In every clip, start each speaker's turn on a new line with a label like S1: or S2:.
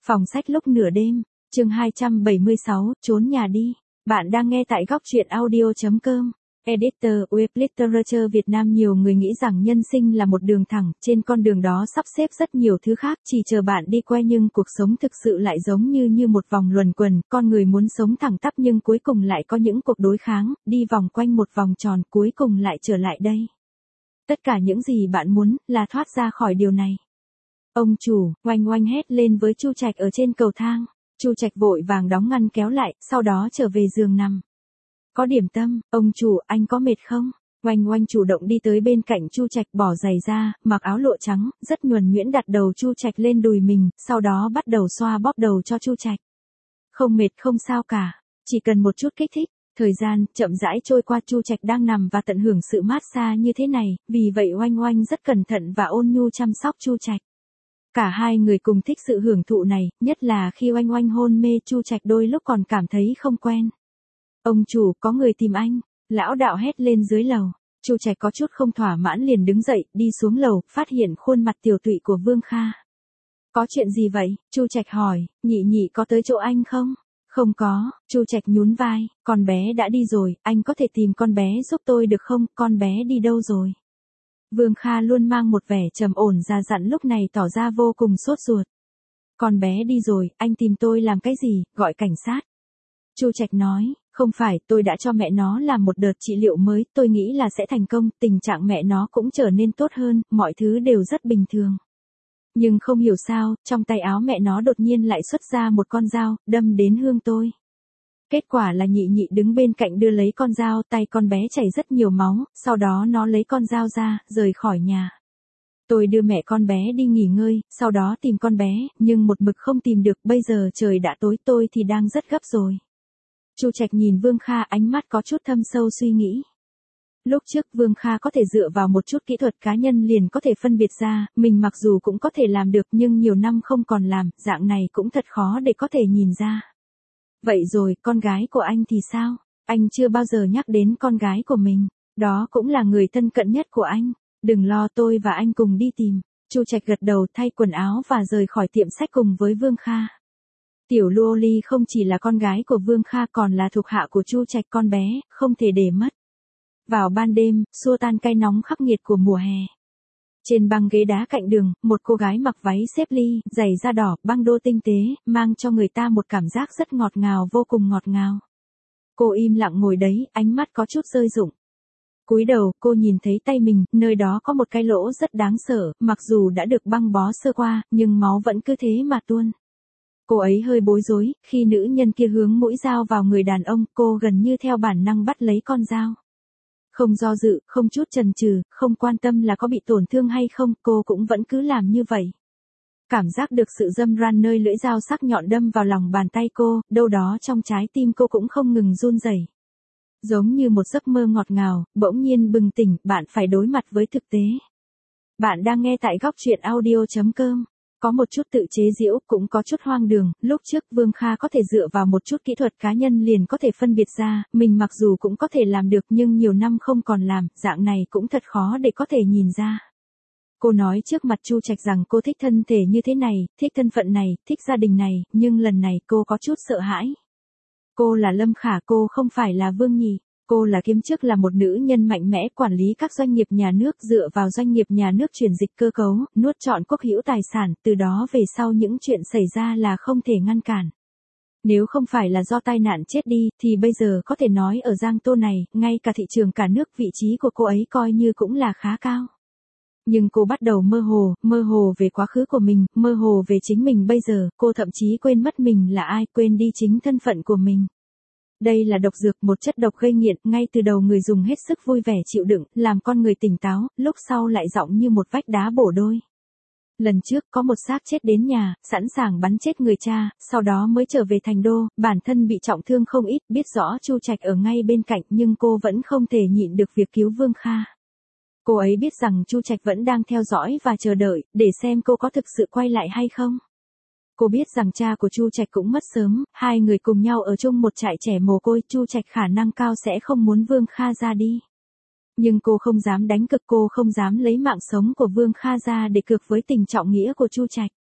S1: Phòng sách lúc nửa đêm, chương 276, trốn nhà đi. Bạn đang nghe tại góc truyện audio.com. Editor, Web Literature Việt Nam. Nhiều người nghĩ rằng nhân sinh là một đường thẳng, trên con đường đó sắp xếp rất nhiều thứ khác, chỉ chờ bạn đi qua, nhưng cuộc sống thực sự lại giống như một vòng luẩn quẩn, con người muốn sống thẳng tắp nhưng cuối cùng lại có những cuộc đối kháng, đi vòng quanh một vòng tròn, cuối cùng lại trở lại đây. Tất cả những gì bạn muốn, là thoát ra khỏi điều này. Ông chủ, oanh oanh hét lên với Chu Trạch ở trên cầu thang. Chu Trạch vội vàng đóng ngăn kéo lại, sau đó trở về giường nằm. Có điểm tâm, ông chủ, anh có mệt không? Oanh oanh chủ động đi tới bên cạnh Chu Trạch, bỏ giày ra, mặc áo lụa trắng, rất nhuần nhuyễn đặt đầu Chu Trạch lên đùi mình, sau đó bắt đầu xoa bóp đầu cho Chu Trạch. Không mệt, không sao cả, chỉ cần một chút kích thích. Thời gian chậm rãi trôi qua, Chu Trạch đang nằm và tận hưởng sự mát xa như thế này, vì vậy oanh oanh rất cẩn thận và ôn nhu chăm sóc Chu Trạch. Cả hai người cùng thích sự hưởng thụ này, nhất là khi oanh oanh hôn mê, Chu Trạch đôi lúc còn cảm thấy không quen. Ông chủ, có người tìm anh. Lão đạo hét lên dưới lầu. Chu Trạch có chút không thỏa mãn liền đứng dậy, đi xuống lầu, phát hiện khuôn mặt tiều tụy của Vương Kha. Có chuyện gì vậy? Chu Trạch hỏi, nhị nhị có tới chỗ anh không? Không có, Chu Trạch nhún vai, con bé đã đi rồi, anh có thể tìm con bé giúp tôi được không, con bé đi đâu rồi? Vương Kha luôn mang một vẻ trầm ổn già dặn, lúc này tỏ ra vô cùng sốt ruột. Con bé đi rồi, anh tìm tôi làm cái gì, gọi cảnh sát. Chu Trạch nói, không phải, tôi đã cho mẹ nó làm một đợt trị liệu mới, tôi nghĩ là sẽ thành công, tình trạng mẹ nó cũng trở nên tốt hơn, mọi thứ đều rất bình thường. Nhưng không hiểu sao, trong tay áo mẹ nó đột nhiên lại xuất ra một con dao, đâm đến Hương tôi. Kết quả là nhị nhị đứng bên cạnh đưa lấy con dao, tay con bé chảy rất nhiều máu, sau đó nó lấy con dao ra, rời khỏi nhà. Tôi đưa mẹ con bé đi nghỉ ngơi, sau đó tìm con bé, nhưng một mực không tìm được, bây giờ trời đã tối, tôi thì đang rất gấp rồi. Chu Trạch nhìn Vương Kha, ánh mắt có chút thâm sâu suy nghĩ. Lúc trước Vương Kha có thể dựa vào một chút kỹ thuật cá nhân liền có thể phân biệt ra, mình mặc dù cũng có thể làm được nhưng nhiều năm không còn làm, dạng này cũng thật khó để có thể nhìn ra. Vậy rồi, con gái của anh thì sao? Anh chưa bao giờ nhắc đến con gái của mình, đó cũng là người thân cận nhất của anh. Đừng lo, tôi và anh cùng đi tìm. Chu Trạch gật đầu, thay quần áo và rời khỏi tiệm sách cùng với Vương Kha. Tiểu Lô Ly không chỉ là con gái của Vương Kha còn là thuộc hạ của Chu Trạch, con bé, không thể để mất. Vào ban đêm, xua tan cay nóng khắc nghiệt của mùa hè. Trên băng ghế đá cạnh đường, một cô gái mặc váy xếp ly, giày da đỏ, băng đô tinh tế, mang cho người ta một cảm giác rất ngọt ngào, vô cùng ngọt ngào. Cô im lặng ngồi đấy, ánh mắt có chút rơi rụng. Cúi đầu, cô nhìn thấy tay mình, nơi đó có một cái lỗ rất đáng sợ, mặc dù đã được băng bó sơ qua, nhưng máu vẫn cứ thế mà tuôn. Cô ấy hơi bối rối, khi nữ nhân kia hướng mũi dao vào người đàn ông, cô gần như theo bản năng bắt lấy con dao. Không do dự, không chút chần chừ, không quan tâm là có bị tổn thương hay không, cô cũng vẫn cứ làm như vậy. Cảm giác được sự dâm ran nơi lưỡi dao sắc nhọn đâm vào lòng bàn tay cô, đâu đó trong trái tim cô cũng không ngừng run rẩy. Giống như một giấc mơ ngọt ngào, bỗng nhiên bừng tỉnh, bạn phải đối mặt với thực tế. Bạn đang nghe tại góc truyện audio.com. Có một chút tự chế giễu, cũng có chút hoang đường, lúc trước Vương Kha có thể dựa vào một chút kỹ thuật cá nhân liền có thể phân biệt ra, mình mặc dù cũng có thể làm được nhưng nhiều năm không còn làm, dạng này cũng thật khó để có thể nhìn ra. Cô nói trước mặt Chu Trạch rằng cô thích thân thể như thế này, thích thân phận này, thích gia đình này, nhưng lần này cô có chút sợ hãi. Cô là Lâm Khả, cô không phải là Vương Nhị. Cô là kiêm chức là một nữ nhân mạnh mẽ quản lý các doanh nghiệp nhà nước, dựa vào doanh nghiệp nhà nước chuyển dịch cơ cấu, nuốt trọn quốc hữu tài sản, từ đó về sau những chuyện xảy ra là không thể ngăn cản. Nếu không phải là do tai nạn chết đi, thì bây giờ có thể nói ở Giang Tô này, ngay cả thị trường cả nước vị trí của cô ấy coi như cũng là khá cao. Nhưng cô bắt đầu mơ hồ về quá khứ của mình, mơ hồ về chính mình bây giờ, cô thậm chí quên mất mình là ai, quên đi chính thân phận của mình. Đây là độc dược, một chất độc gây nghiện, ngay từ đầu người dùng hết sức vui vẻ chịu đựng, làm con người tỉnh táo, lúc sau lại giọng như một vách đá bổ đôi. Lần trước có một xác chết đến nhà, sẵn sàng bắn chết người cha, sau đó mới trở về thành đô, bản thân bị trọng thương không ít, biết rõ Chu Trạch ở ngay bên cạnh nhưng cô vẫn không thể nhịn được việc cứu Vương Kha. Cô ấy biết rằng Chu Trạch vẫn đang theo dõi và chờ đợi, để xem cô có thực sự quay lại hay không. Cô biết rằng cha của Chu Trạch cũng mất sớm, hai người cùng nhau ở chung một trại trẻ mồ côi, Chu Trạch khả năng cao sẽ không muốn Vương Kha ra đi. Nhưng cô không dám đánh cược, cô không dám lấy mạng sống của Vương Kha ra để cược với tình trọng nghĩa của Chu Trạch.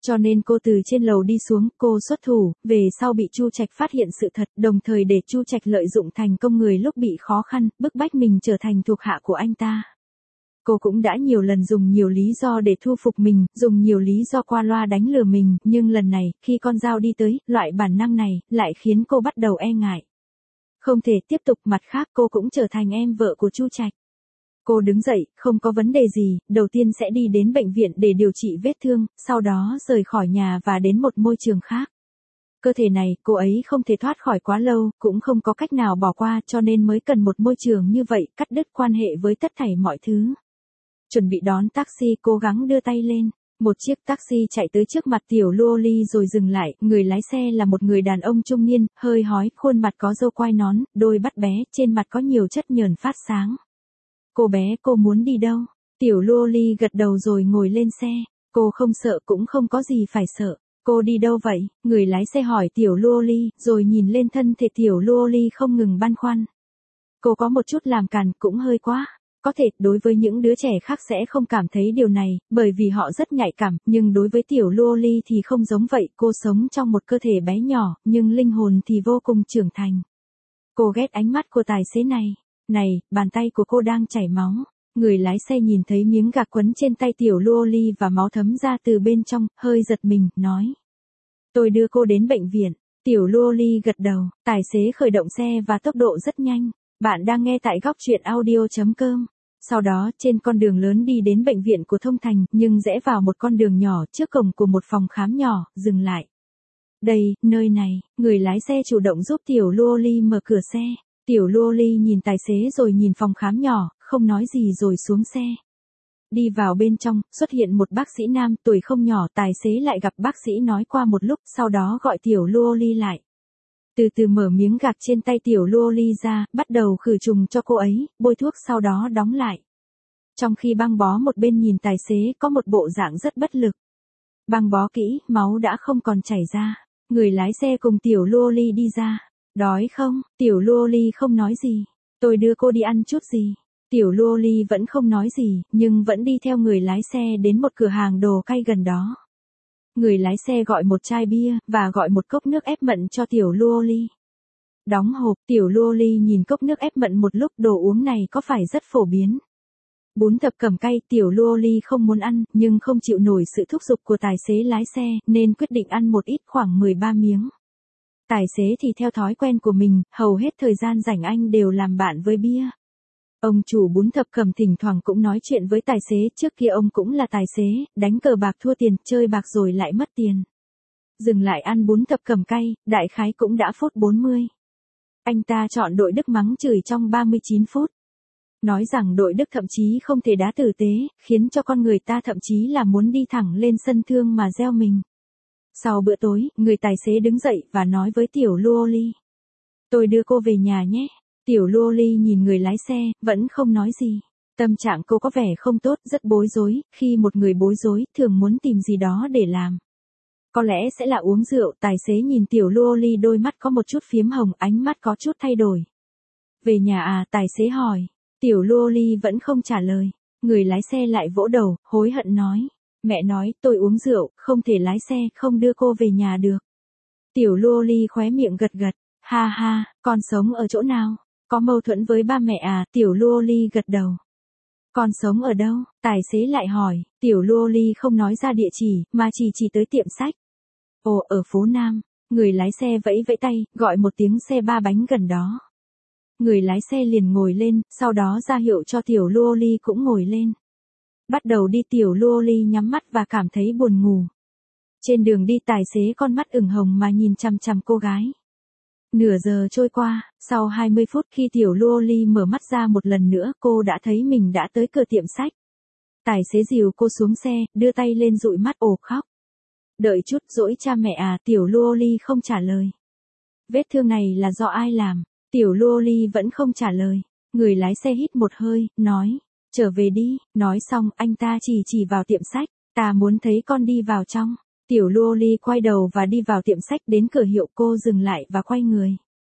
S1: Cho nên cô từ trên lầu đi xuống, cô xuất thủ, về sau bị Chu Trạch phát hiện sự thật, đồng thời để Chu Trạch lợi dụng thành công người lúc bị khó khăn, bức bách mình trở thành thuộc hạ của anh ta. Cô cũng đã nhiều lần dùng nhiều lý do để thu phục mình, dùng nhiều lý do qua loa đánh lừa mình, nhưng lần này, khi con dao đi tới, loại bản năng này, lại khiến cô bắt đầu e ngại. Không thể tiếp tục, mặt khác cô cũng trở thành em vợ của Chu Trạch. Cô đứng dậy, không có vấn đề gì, đầu tiên sẽ đi đến bệnh viện để điều trị vết thương, sau đó rời khỏi nhà và đến một môi trường khác. Cơ thể này, cô ấy không thể thoát khỏi quá lâu, cũng không có cách nào bỏ qua cho nên mới cần một môi trường như vậy, cắt đứt quan hệ với tất thảy mọi thứ. Chuẩn bị đón taxi, cố gắng đưa tay lên. Một chiếc taxi chạy tới trước mặt tiểu loli rồi dừng lại, người lái xe là một người đàn ông trung niên, hơi hói, khuôn mặt có râu quai nón, đôi mắt bé, trên mặt có nhiều chất nhờn phát sáng. Cô bé, cô muốn đi đâu? Tiểu loli gật đầu rồi ngồi lên xe. Cô không sợ cũng không có gì phải sợ. Cô đi đâu vậy? Người lái xe hỏi tiểu loli, rồi nhìn lên thân thể tiểu loli không ngừng băn khoăn. Cô có một chút làm càn, cũng hơi quá. Có thể, đối với những đứa trẻ khác sẽ không cảm thấy điều này, bởi vì họ rất nhạy cảm, nhưng đối với tiểu loli thì không giống vậy, cô sống trong một cơ thể bé nhỏ, nhưng linh hồn thì vô cùng trưởng thành. Cô ghét ánh mắt của tài xế này. Này, bàn tay của cô đang chảy máu. Người lái xe nhìn thấy miếng gạc quấn trên tay tiểu loli và máu thấm ra từ bên trong, hơi giật mình, nói. Tôi đưa cô đến bệnh viện. Tiểu loli gật đầu, tài xế khởi động xe và tốc độ rất nhanh. Bạn đang nghe tại góc truyện audio.com. Sau đó, trên con đường lớn đi đến bệnh viện của Thông Thành, nhưng rẽ vào một con đường nhỏ trước cổng của một phòng khám nhỏ, dừng lại. Đây, nơi này, người lái xe chủ động giúp tiểu loli mở cửa xe. Tiểu loli nhìn tài xế rồi nhìn phòng khám nhỏ, không nói gì rồi xuống xe. Đi vào bên trong, xuất hiện một bác sĩ nam, tuổi không nhỏ, tài xế lại gặp bác sĩ nói qua một lúc, sau đó gọi tiểu loli lại. Từ từ mở miếng gạc trên tay tiểu loli ra, bắt đầu khử trùng cho cô ấy, bôi thuốc sau đó đóng lại. Trong khi băng bó một bên nhìn tài xế có một bộ dạng rất bất lực. Băng bó kỹ, máu đã không còn chảy ra. Người lái xe cùng tiểu loli đi ra. Đói không? Tiểu loli không nói gì. Tôi đưa cô đi ăn chút gì. Tiểu loli vẫn không nói gì, nhưng vẫn đi theo người lái xe đến một cửa hàng đồ cay gần đó. Người lái xe gọi một chai bia, và gọi một cốc nước ép mận cho tiểu loli. Đóng hộp, tiểu loli nhìn cốc nước ép mận một lúc, đồ uống này có phải rất phổ biến. Bún thập cẩm cay, tiểu loli không muốn ăn, nhưng không chịu nổi sự thúc giục của tài xế lái xe, nên quyết định ăn một ít, khoảng 13 miếng. Tài xế thì theo thói quen của mình, hầu hết thời gian rảnh anh đều làm bạn với bia. Ông chủ bún thập cẩm thỉnh thoảng cũng nói chuyện với tài xế, trước kia ông cũng là tài xế, đánh cờ bạc thua tiền, chơi bạc rồi lại mất tiền. Dừng lại ăn bún thập cẩm cay, đại khái cũng đã phút 40. Anh ta chọn đội Đức mắng chửi trong 39 phút. Nói rằng đội Đức thậm chí không thể đá tử tế, khiến cho con người ta thậm chí là muốn đi thẳng lên sân thương mà gieo mình. Sau bữa tối, người tài xế đứng dậy và nói với tiểu loli. Tôi đưa cô về nhà nhé. Tiểu loli nhìn người lái xe, vẫn không nói gì. Tâm trạng cô có vẻ không tốt, rất bối rối, khi một người bối rối, thường muốn tìm gì đó để làm. Có lẽ sẽ là uống rượu, tài xế nhìn tiểu loli đôi mắt có một chút phiếm hồng, ánh mắt có chút thay đổi. Về nhà à, tài xế hỏi. Tiểu loli vẫn không trả lời. Người lái xe lại vỗ đầu, hối hận nói. Mẹ nói, tôi uống rượu, không thể lái xe, không đưa cô về nhà được. Tiểu loli khóe miệng gật gật. Ha ha, con sống ở chỗ nào? Có mâu thuẫn với ba mẹ à? Tiểu loli gật đầu. Con sống ở đâu? Tài xế lại hỏi. Tiểu loli không nói ra địa chỉ, mà chỉ tới tiệm sách. Ồ, ở phố Nam. Người lái xe vẫy vẫy tay, gọi một tiếng xe ba bánh gần đó. Người lái xe liền ngồi lên, sau đó ra hiệu cho tiểu loli cũng ngồi lên. Bắt đầu đi, tiểu loli nhắm mắt và cảm thấy buồn ngủ. Trên đường đi tài xế con mắt ửng hồng mà nhìn chằm chằm cô gái. Nửa giờ trôi qua, sau 20 phút khi tiểu loli mở mắt ra một lần nữa, cô đã thấy mình đã tới cửa tiệm sách. Tài xế dìu cô xuống xe, đưa tay lên dụi mắt ồ khóc. Đợi chút, dỗi cha mẹ à? Tiểu loli không trả lời. Vết thương này là do ai làm? Tiểu loli vẫn không trả lời. Người lái xe hít một hơi, nói. Trở về đi. Nói xong, anh ta chỉ vào tiệm sách. Ta muốn thấy con đi vào trong. Tiểu loli quay đầu và đi vào tiệm sách, đến cửa hiệu cô dừng lại và quay người.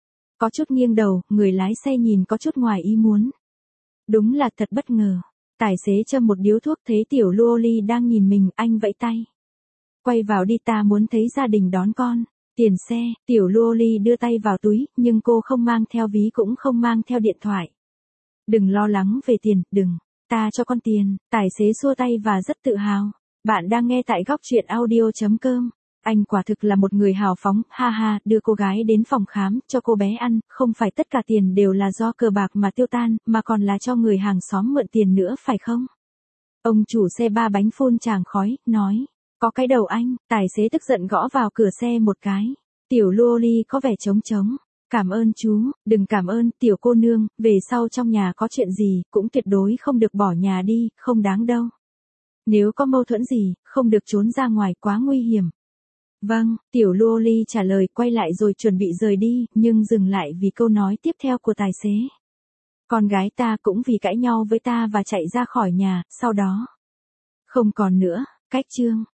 S1: Có chút nghiêng đầu, người lái xe nhìn có chút ngoài ý muốn. Đúng là thật bất ngờ. Tài xế châm một điếu thuốc, thấy tiểu loli đang nhìn mình, anh vẫy tay. Quay vào đi, ta muốn thấy gia đình đón con. Tiền xe, tiểu Loli đưa tay vào túi, nhưng cô không mang theo ví cũng không mang theo điện thoại. Đừng lo lắng về tiền, đừng. Ta cho con tiền, tài xế xua tay và rất tự hào. Bạn đang nghe tại góc truyện audio.com. Anh quả thực là một người hào phóng, ha ha, đưa cô gái đến phòng khám, cho cô bé ăn, không phải tất cả tiền đều là do cờ bạc mà tiêu tan, mà còn là cho người hàng xóm mượn tiền nữa phải không? Ông chủ xe ba bánh phun tràng khói, nói, có cái đầu anh, tài xế tức giận gõ vào cửa xe một cái. Tiểu Loli có vẻ trống trống. Cảm ơn chú, đừng cảm ơn, tiểu cô nương, về sau trong nhà có chuyện gì, cũng tuyệt đối không được bỏ nhà đi, không đáng đâu. Nếu có mâu thuẫn gì, không được trốn ra ngoài, quá nguy hiểm. Vâng, tiểu Loli trả lời, quay lại rồi chuẩn bị rời đi, nhưng dừng lại vì câu nói tiếp theo của tài xế. Con gái ta cũng vì cãi nhau với ta và chạy ra khỏi nhà, sau đó. Không còn nữa, cách chương.